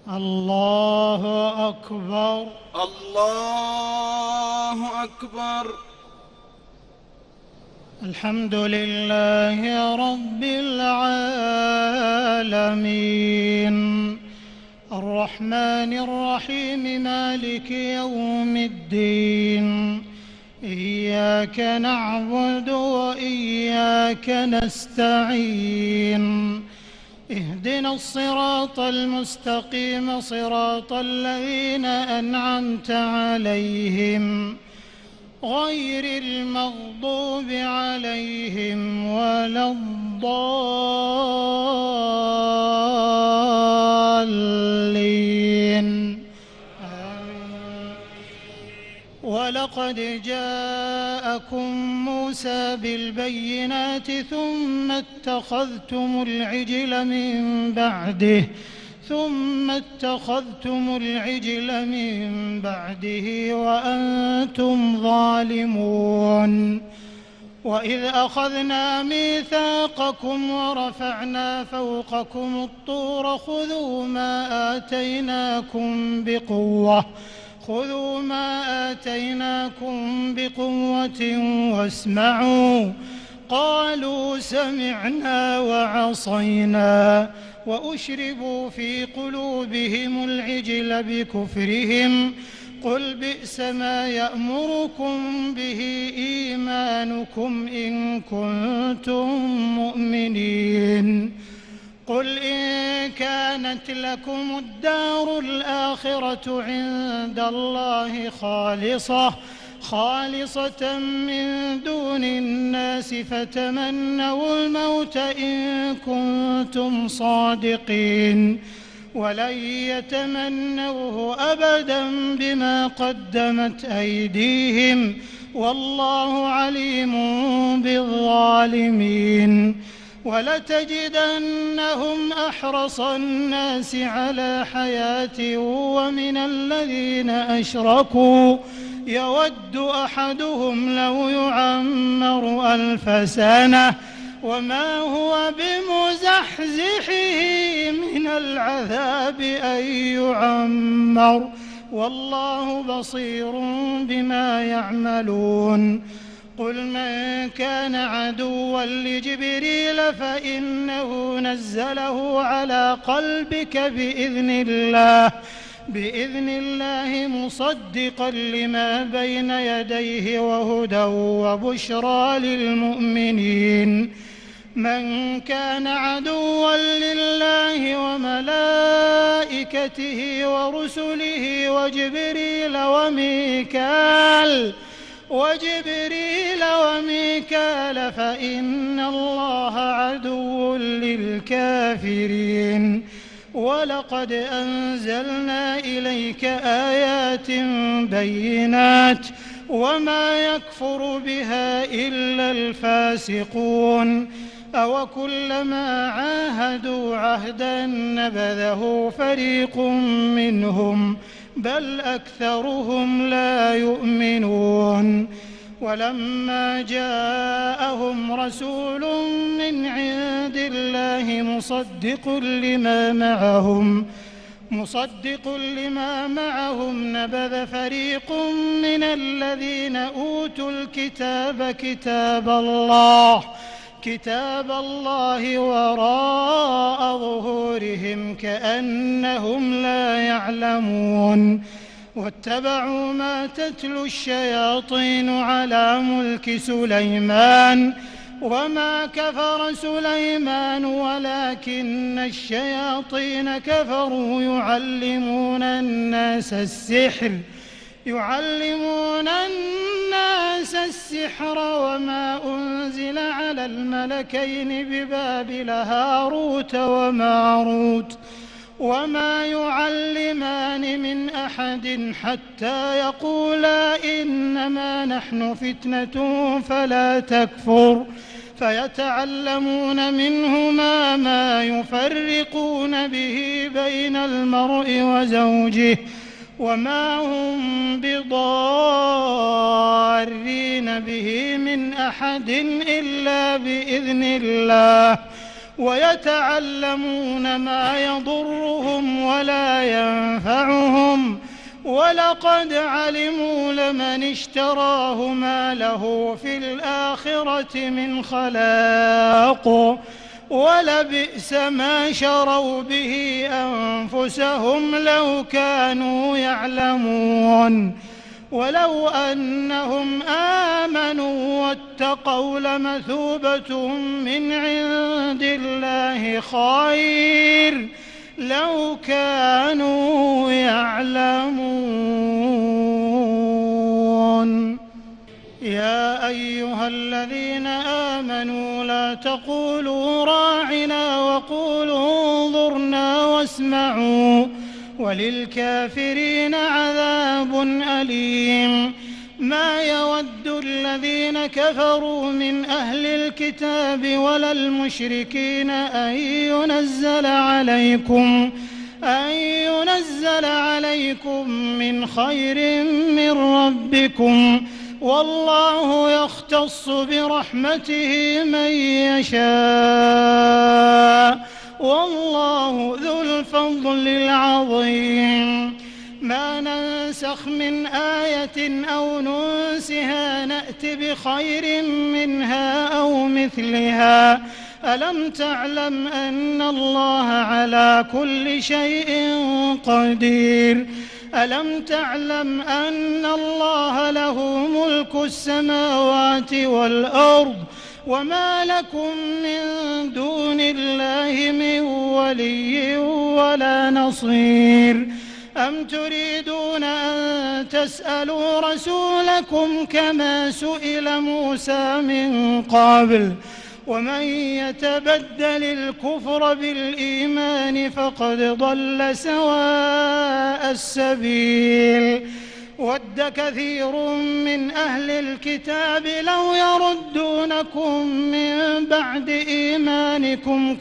الله أكبر. الله أكبر. الحمد لله رب العالمين الرحمن الرحيم مالك يوم الدين إياك نعبد وإياك نستعين اهدنا الصراط المستقيم صراط الذين أنعمت عليهم غير المغضوب عليهم ولا الضالين آمين. ولقد جاءكم موسى بالبينات ثم اتخذتم العجل من بعده وأنتم ظالمون. وإذ أخذنا ميثاقكم ورفعنا فوقكم الطور خذوا ما آتيناكم بقوة واسمعوا قالوا سمعنا وعصينا وأشربوا في قلوبهم العجل بكفرهم قل بئس ما يأمركم به إيمانكم إن كنتم مؤمنين. قل إن كانت لكم الدار الآخرة عند الله خالصة من دون الناس فتمنوا الموت إن كنتم صادقين ولن يتمنوه أبدا بما قدمت أيديهم والله عليم بالظالمين. ولتجدنهم أحرص الناس على حياة ومن الذين أشركوا يود أحدهم لو يعمر 1000 سنة وما هو بمزحزحه من العذاب أن يعمر والله بصير بما يعملون. قل من كان عدوا لجبريل فإنه نزله على قلبك بإذن الله مصدقا لما بين يديه وهدى وبشرى للمؤمنين. من كان عدوا لله وملائكته ورسله وجبريل وميكال فإن الله عدو للكافرين. ولقد أنزلنا إليك آيات بينات وما يكفر بها إلا الفاسقون. أوكلما عاهدوا عهدا نبذه فريق منهم بل أكثرهم لا يؤمنون. ولما جاءهم رسول من عند الله مصدق لما معهم نبذ فريق من الذين أوتوا الكتاب كتاب الله وراء ظهورهم كأنهم لا يعلمون. واتبعوا ما تتلو الشياطين على ملك سليمان وما كفر سليمان ولكن الشياطين كفروا يعلمون الناس السحر وما أنزل على الملكين ببابل هاروت وماروت وما يعلمان من أحد حتى يقولا إنما نحن فتنة فلا تكفر فيتعلمون منهما ما يفرقون به بين المرء وزوجه وما هم بضارين به من أحد إلا بإذن الله ويتعلمون ما يضرهم ولا ينفعهم ولقد علموا لمن اشتراه ما له في الآخرة من خلاق ولبئس ما شروا به أنفسهم لو كانوا يعلمون ولو أنهم آمنوا واتقوا لمثوبة من عند الله خير لو كانوا يعلمون. يا أيها الذين آمنوا لا تقولوا راعنا وقولوا انظرنا واسمعوا وللكافرين عذاب أليم. ما يود الذين كفروا من أهل الكتاب ولا المشركين أن ينزل عليكم من خير من ربكم والله يختص برحمته من يشاء والله ذو الفضل العظيم. ما ننسخ من آية أو ننسها نأت بخير منها أو مثلها. ألم تعلم أن الله على كل شيء قدير. ألم تعلم أن الله له ملك السماوات والأرض وما لكم من دون الله من ولي ولا نصير. أم تريدون أن تسألوا رسولكم كما سئل موسى من قبل ومن يتبدل الكفر بالإيمان فقد ضل سواء السبيل. ود كثير من أهل الكتاب لو يردونكم من بعد إيمانكم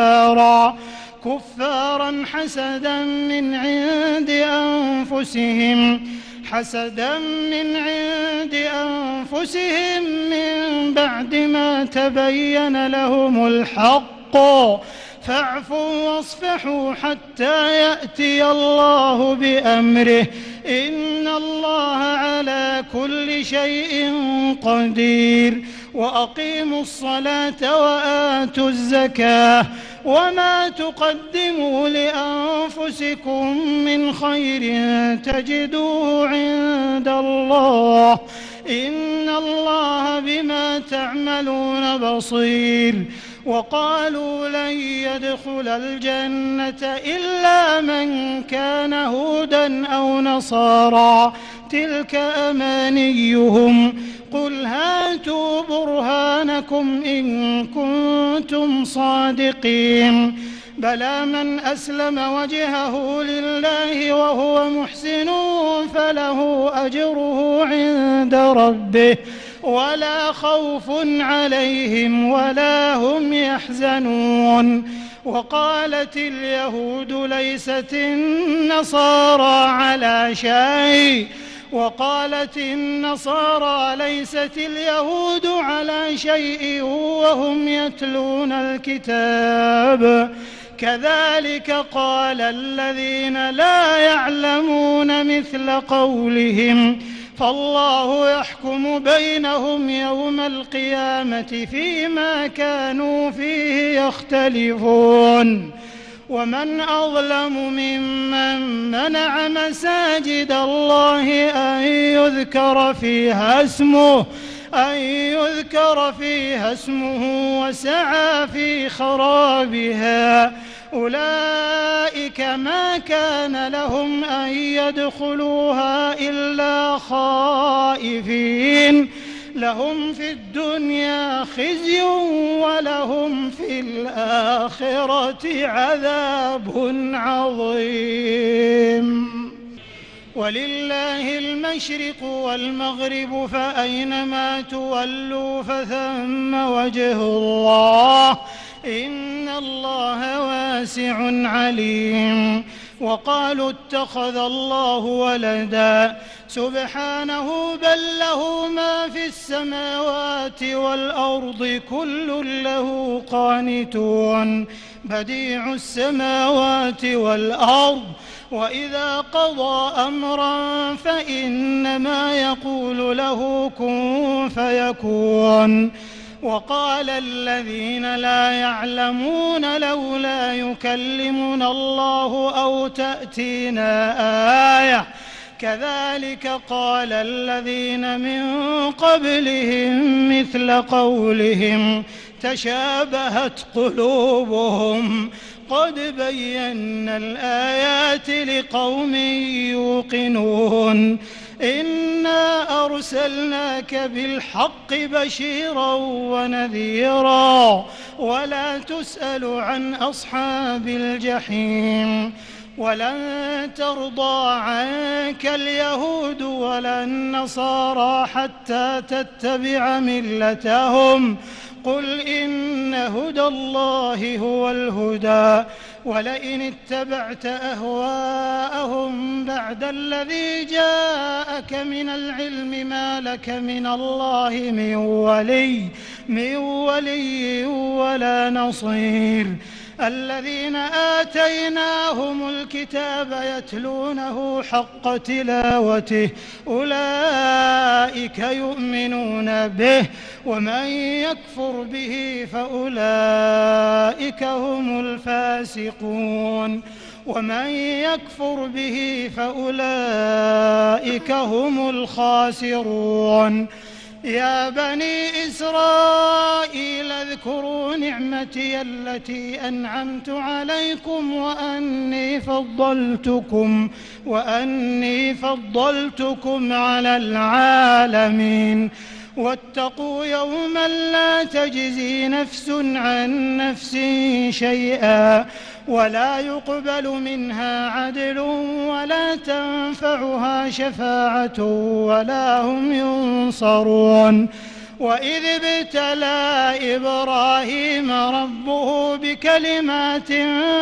كفارا حسدا من عند أنفسهم من بعد ما تبين لهم الحق فاعفوا واصفحوا حتى يأتي الله بأمره إن الله على كل شيء قدير. وأقيموا الصلاة وآتوا الزكاة وما تقدموا لأنفسكم من خير تجدوه عند الله إن الله بما تعملون بصير. وقالوا لن يدخل الجنة إلا من كان هودا أو نصارى تلك أمانيهم قل هاتوا برهانكم إن كنتم صادقين. بلى من أسلم وجهه لله وهو محسن فله أجره عند ربه ولا خوف عليهم ولا هم يحزنون. وقالت اليهود ليست النصارى على شيء وقالت النصارى ليست اليهود على شيء وهم يتلون الكتاب كذلك قال الذين لا يعلمون مثل قولهم فالله يحكم بينهم يوم القيامة فيما كانوا فيه يختلفون. ومن أظلم ممن منع مساجد الله أن يذكر فيها اسمه وسعى في خرابها أولئك ما كان لهم أن يدخلوها إلا خائفين لهم في الدنيا خزي ولهم في الآخرة عذاب عظيم. ولله المشرق والمغرب فأينما تولوا فثم وجه الله إن الله واسع عليم. وقالوا اتخذ الله ولدا سبحانه بل له ما في السماوات والأرض كل له قانتون بديع السماوات والأرض وإذا قضى أمرا فإنما يقول له كن فيكون وقال الذين لا يعلمون لولا يكلمنا الله أو تأتينا آية كذلك قال الذين من قبلهم مثل قولهم تشابهت قلوبهم قد بينا الآيات لقوم يوقنون إنا أرسلناك بالحق بشيرا ونذيرا ولا تسأل عن أصحاب الجحيم ولن ترضى عنك اليهود ولا النصارى حتى تتبع ملتهم قل إن هدى الله هو الهدى ولئن اتبعت أهواءهم بعد الذي جاءك من العلم ما لك من الله من ولي ولا نصير الذين آتيناهم الكتاب يتلونه حق تلاوته أولئك يؤمنون به ومن يكفر به فأولئك هم الفاسقون ومن يكفر به فأولئك هم الخاسرون يا بني إسرائيل اذكروا نعمتي التي أنعمت عليكم وأني فضلتكم على العالمين واتقوا يوما لا تجزي نفس عن نفس شيئا ولا يقبل منها عدل ولا تنفعها شفاعة ولا هم ينصرون وإذ ابتلى إبراهيم ربه بكلمات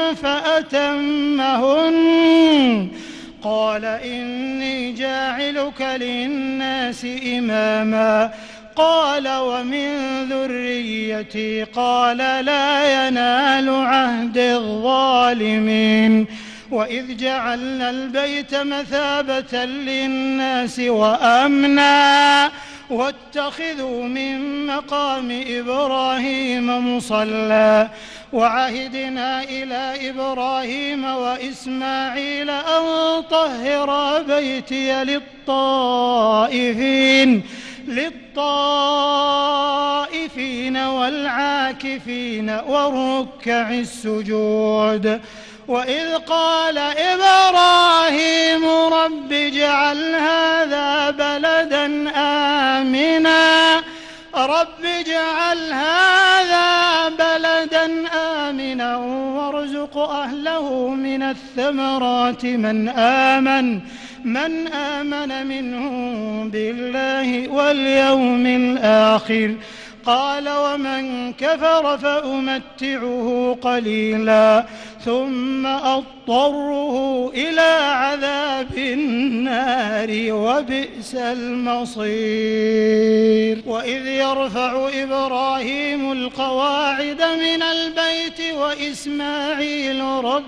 فأتمهن قال إني جاعلك للناس إماما قال ومن ذريتي قال لا ينال عهد الظالمين وإذ جعلنا البيت مثابة للناس وأمنا واتخذوا من مقام إبراهيم مصلى وعهدنا إلى إبراهيم وإسماعيل أن طهرا بيتي للطائفين والعاكفين والركع السجود وإذ قال إبراهيم رب اجعل هذا بلدا آمنا وارزق أهله من الثمرات من آمن منهم بالله واليوم الآخر قال ومن كفر فأمتعه قليلا ثم أضطره إلى عذاب النار وبئس المصير وإذ يرفع إبراهيم القواعد من البيت وإسماعيل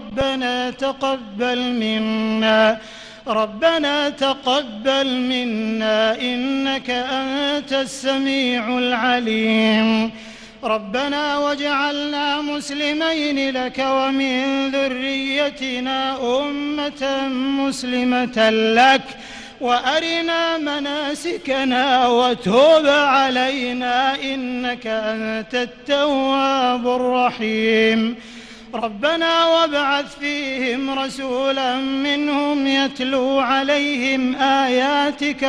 ربنا تقبل منا إنك أنت السميع العليم ربنا واجعلنا مسلمين لك ومن ذريتنا أمة مسلمة لك وأرنا مناسكنا وتوب علينا إنك أنت التواب الرحيم ربنا وابعث فيهم رسولا منهم يتلو عليهم آياتك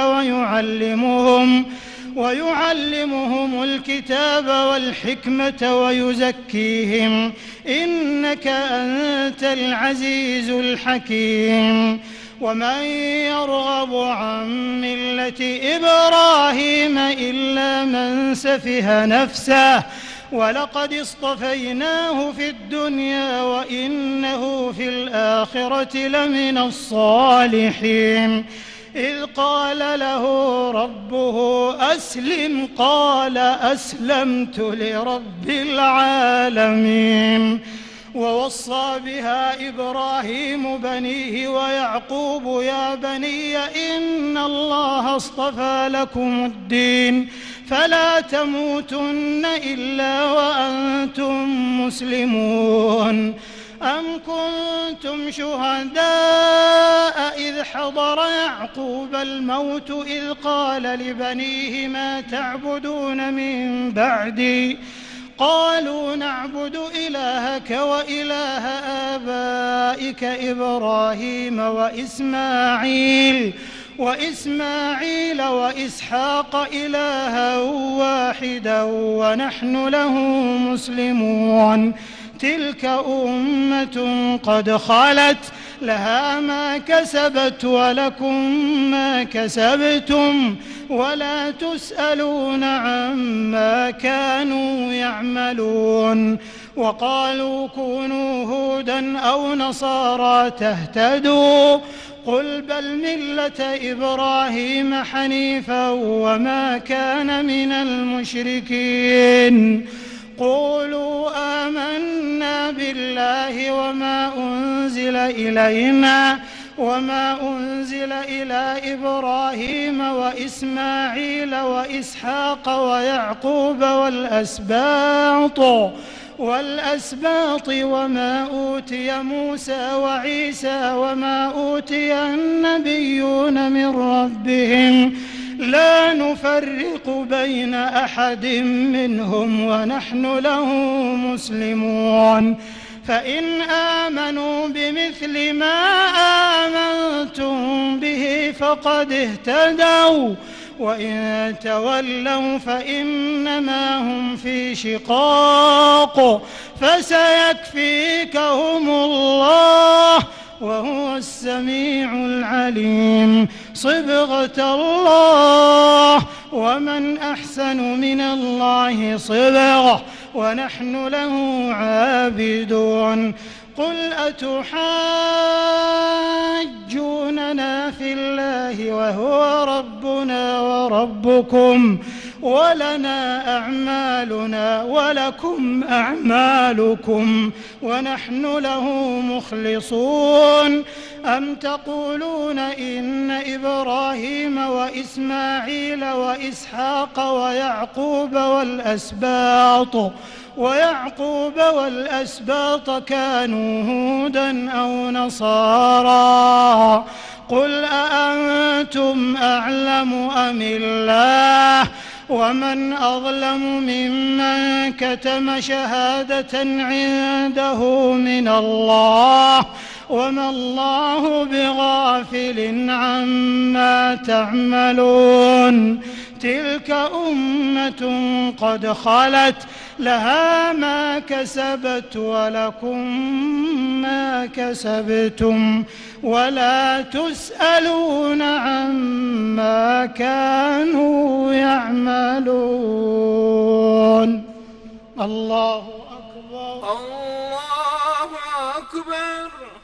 ويعلمهم الكتاب والحكمة ويزكيهم إنك أنت العزيز الحكيم ومن يرغب عن ملة إبراهيم إلا من سفه نفسه ولقد اصطفيناه في الدنيا وإنه في الآخرة لمن الصالحين. إذ قال له ربه أسلم قال أسلمت لرب العالمين. ووصى بها إبراهيم بنيه ويعقوب يا بني إن الله اصطفى لكم الدين فلا تموتن إلا وأنتم مسلمون. أم كنتم شهداء إذ حضر يعقوب الموت إذ قال لبنيه ما تعبدون من بعدي قالوا نعبد إلهك وإله آبائك إبراهيم وإسماعيل وإسحاق إلها واحدا ونحن له مسلمون. تلك أمة قد خلت لها ما كسبت ولكم ما كسبتم ولا تسألون عما كانوا يعملون. وقالوا كونوا هودا أو نصارى تهتدوا قل بل ملة إبراهيم حنيفا وما كان من المشركين. قولوا آمنا بالله وما أنزل إلى إبراهيم وإسماعيل وإسحاق ويعقوب والأسباط وما أوتي موسى وعيسى وما أوتي النبيون من ربهم لا نفرق بين أحد منهم ونحن له مسلمون. فإن آمنوا بمثل ما آمنتم به فقد اهتدوا وإن تولوا فإنما هم في شقاق فسيكفيكهم الله وهو السميع العليم. صبغة الله ومن أحسن من الله صبغة ونحن له عابدون. قل أتحاجوننا في الله وهو ربنا وربكم ولنا أعمالنا ولكم أعمالكم ونحن له مخلصون. أم تقولون إن إبراهيم وإسماعيل وإسحاق ويعقوب والأسباط كانوا هودا أو نصارى قل أأنتم أعلم أم الله ومن أظلم ممن كتم شهادة عنده من الله وما الله بغافل عما تعملون. تلك أمة قد خلت لها ما كسبت ولكم ما كسبتم ولا تسألون عما كانوا يعملون. الله أكبر. الله أكبر.